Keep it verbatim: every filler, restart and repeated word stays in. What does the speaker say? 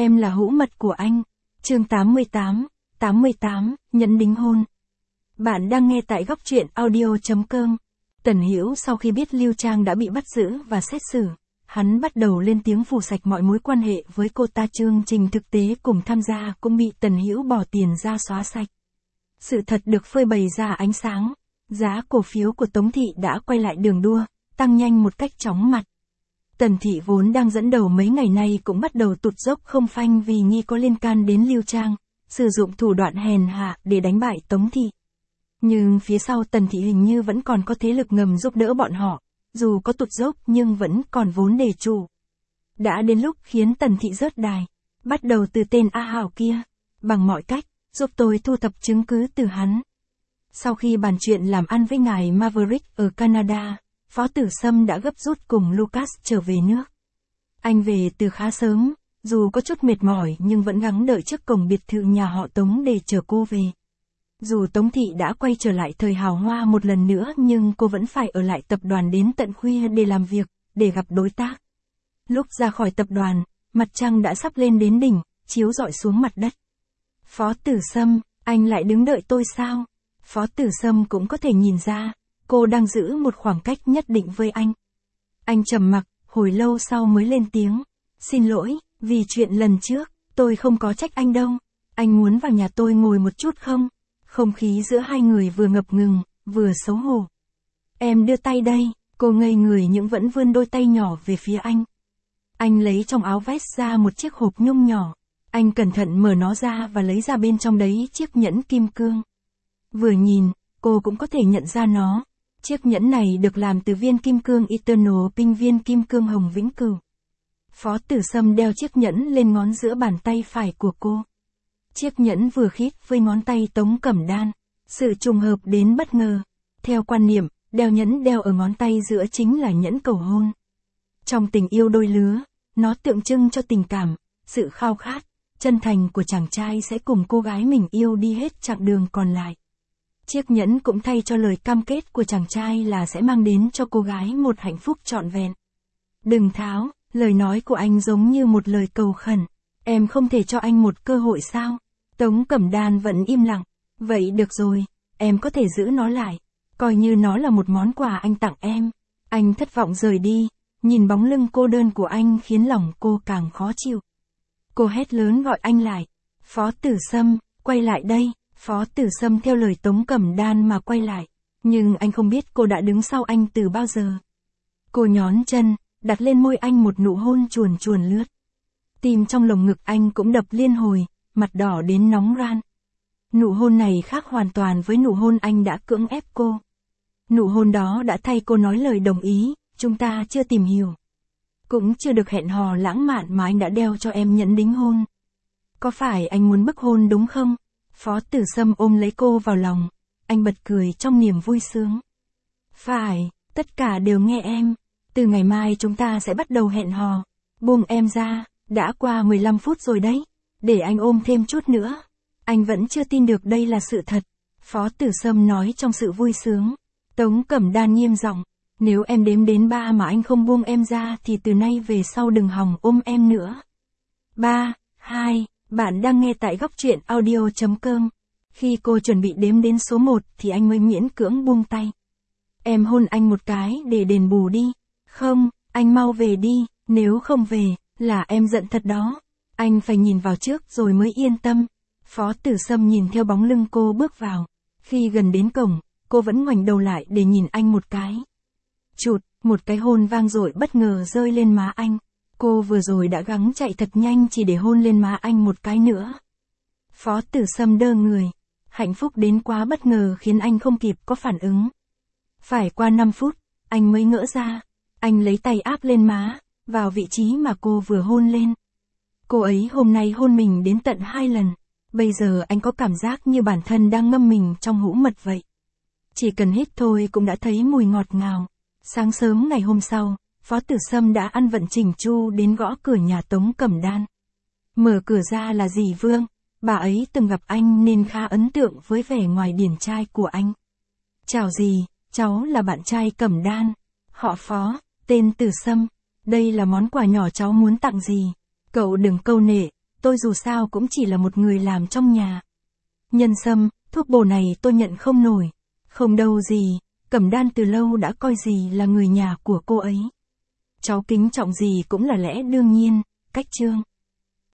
Em là hữu mật của anh. Chương tám mươi tám, tám mươi tám, nhẫn đính hôn. Bạn đang nghe tại góc truyện audio chấm com. Tần Hữu sau khi biết Lưu Trang đã bị bắt giữ và xét xử, hắn bắt đầu lên tiếng phủ sạch mọi mối quan hệ với cô ta. Chương trình thực tế cùng tham gia cũng bị Tần Hữu bỏ tiền ra xóa sạch. Sự thật được phơi bày ra ánh sáng, giá cổ phiếu của Tống Thị đã quay lại đường đua, tăng nhanh một cách chóng mặt. Tần Thị vốn đang dẫn đầu mấy ngày nay cũng bắt đầu tụt dốc không phanh vì nghi có liên can đến Lưu Trang, sử dụng thủ đoạn hèn hạ để đánh bại Tống Thị. Nhưng phía sau Tần Thị hình như vẫn còn có thế lực ngầm giúp đỡ bọn họ, dù có tụt dốc nhưng vẫn còn vốn để chủ. Đã đến lúc khiến Tần Thị rớt đài, bắt đầu từ tên A Hảo kia, bằng mọi cách, giúp tôi thu thập chứng cứ từ hắn. Sau khi bàn chuyện làm ăn với ngài Maverick ở Canada, Phó Tử Sâm đã gấp rút cùng Lucas trở về nước. Anh về từ khá sớm, dù có chút mệt mỏi nhưng vẫn gắng đợi trước cổng biệt thự nhà họ Tống để chờ cô về. Dù Tống Thị đã quay trở lại thời hào hoa một lần nữa nhưng cô vẫn phải ở lại tập đoàn đến tận khuya để làm việc, để gặp đối tác. Lúc ra khỏi tập đoàn, mặt trăng đã sắp lên đến đỉnh, chiếu rọi xuống mặt đất. Phó Tử Sâm, anh lại đứng đợi tôi sao? Phó Tử Sâm cũng có thể nhìn ra, cô đang giữ một khoảng cách nhất định với anh. Anh trầm mặc, hồi lâu sau mới lên tiếng. Xin lỗi, vì chuyện lần trước, tôi không có trách anh đâu. Anh muốn vào nhà tôi ngồi một chút không? Không khí giữa hai người vừa ngập ngừng, vừa xấu hổ. Em đưa tay đây, cô ngây người nhưng vẫn vươn đôi tay nhỏ về phía anh. Anh lấy trong áo vest ra một chiếc hộp nhung nhỏ. Anh cẩn thận mở nó ra và lấy ra bên trong đấy chiếc nhẫn kim cương. Vừa nhìn, cô cũng có thể nhận ra nó. Chiếc nhẫn này được làm từ viên kim cương Eternal Pink, viên kim cương hồng vĩnh cửu. Phó Tử Sâm đeo chiếc nhẫn lên ngón giữa bàn tay phải của cô. Chiếc nhẫn vừa khít với ngón tay Tống Cẩm Đan. Sự trùng hợp đến bất ngờ. Theo quan niệm, đeo nhẫn đeo ở ngón tay giữa chính là nhẫn cầu hôn. Trong tình yêu đôi lứa, nó tượng trưng cho tình cảm, sự khao khát, chân thành của chàng trai sẽ cùng cô gái mình yêu đi hết chặng đường còn lại. Chiếc nhẫn cũng thay cho lời cam kết của chàng trai là sẽ mang đến cho cô gái một hạnh phúc trọn vẹn. Đừng tháo, lời nói của anh giống như một lời cầu khẩn. Em không thể cho anh một cơ hội sao? Tống Cẩm Đan vẫn im lặng. Vậy được rồi, em có thể giữ nó lại. Coi như nó là một món quà anh tặng em. Anh thất vọng rời đi, nhìn bóng lưng cô đơn của anh khiến lòng cô càng khó chịu. Cô hét lớn gọi anh lại. Phó Tử Sâm, quay lại đây. Phó Tử Sâm theo lời Tống Cẩm Đan mà quay lại. Nhưng anh không biết cô đã đứng sau anh từ bao giờ. Cô nhón chân, đặt lên môi anh một nụ hôn chuồn chuồn lướt. Tim trong lồng ngực anh cũng đập liên hồi, mặt đỏ đến nóng ran. Nụ hôn này khác hoàn toàn với nụ hôn anh đã cưỡng ép cô. Nụ hôn đó đã thay cô nói lời đồng ý, chúng ta chưa tìm hiểu. Cũng chưa được hẹn hò lãng mạn mà anh đã đeo cho em nhẫn đính hôn. Có phải anh muốn bức hôn đúng không? Phó Tử Sâm ôm lấy cô vào lòng, anh bật cười trong niềm vui sướng. Phải, tất cả đều nghe em, từ ngày mai chúng ta sẽ bắt đầu hẹn hò. Buông em ra, đã qua mười lăm phút rồi đấy, để anh ôm thêm chút nữa. Anh vẫn chưa tin được đây là sự thật, Phó Tử Sâm nói trong sự vui sướng. Tống Cẩm Đan nghiêm giọng, nếu em đếm đến ba mà anh không buông em ra thì từ nay về sau đừng hòng ôm em nữa. Ba, hai, bạn đang nghe tại góc truyện audio chấm com. Khi cô chuẩn bị đếm đến số một thì anh mới miễn cưỡng buông tay. Em hôn anh một cái để đền bù đi. Không, anh mau về đi, nếu không về, là em giận thật đó. Anh phải nhìn vào trước rồi mới yên tâm. Phó Tử Sâm nhìn theo bóng lưng cô bước vào. Khi gần đến cổng, cô vẫn ngoảnh đầu lại để nhìn anh một cái. Chụt, một cái hôn vang dội bất ngờ rơi lên má anh. Cô vừa rồi đã gắng chạy thật nhanh chỉ để hôn lên má anh một cái nữa. Phó Tử Sâm đơ người. Hạnh phúc đến quá bất ngờ khiến anh không kịp có phản ứng. Phải qua năm phút, anh mới ngỡ ra. Anh lấy tay áp lên má, vào vị trí mà cô vừa hôn lên. Cô ấy hôm nay hôn mình đến tận hai lần. Bây giờ anh có cảm giác như bản thân đang ngâm mình trong hũ mật vậy. Chỉ cần hít thôi cũng đã thấy mùi ngọt ngào. Sáng sớm ngày hôm sau, Phó Tử Sâm đã ăn vận chỉnh chu đến gõ cửa nhà Tống Cẩm Đan. Mở cửa ra là dì Vương, bà ấy từng gặp anh nên khá ấn tượng với vẻ ngoài điển trai của anh. Chào dì, cháu là bạn trai Cẩm Đan, họ Phó, tên Tử Sâm, đây là món quà nhỏ cháu muốn tặng dì. Cậu đừng câu nệ, tôi dù sao cũng chỉ là một người làm trong nhà. Nhân sâm, thuốc bổ này tôi nhận không nổi. Không đâu dì, Cẩm Đan từ lâu đã coi dì là người nhà của cô ấy. Cháu kính trọng dì cũng là lẽ đương nhiên, cách Trương.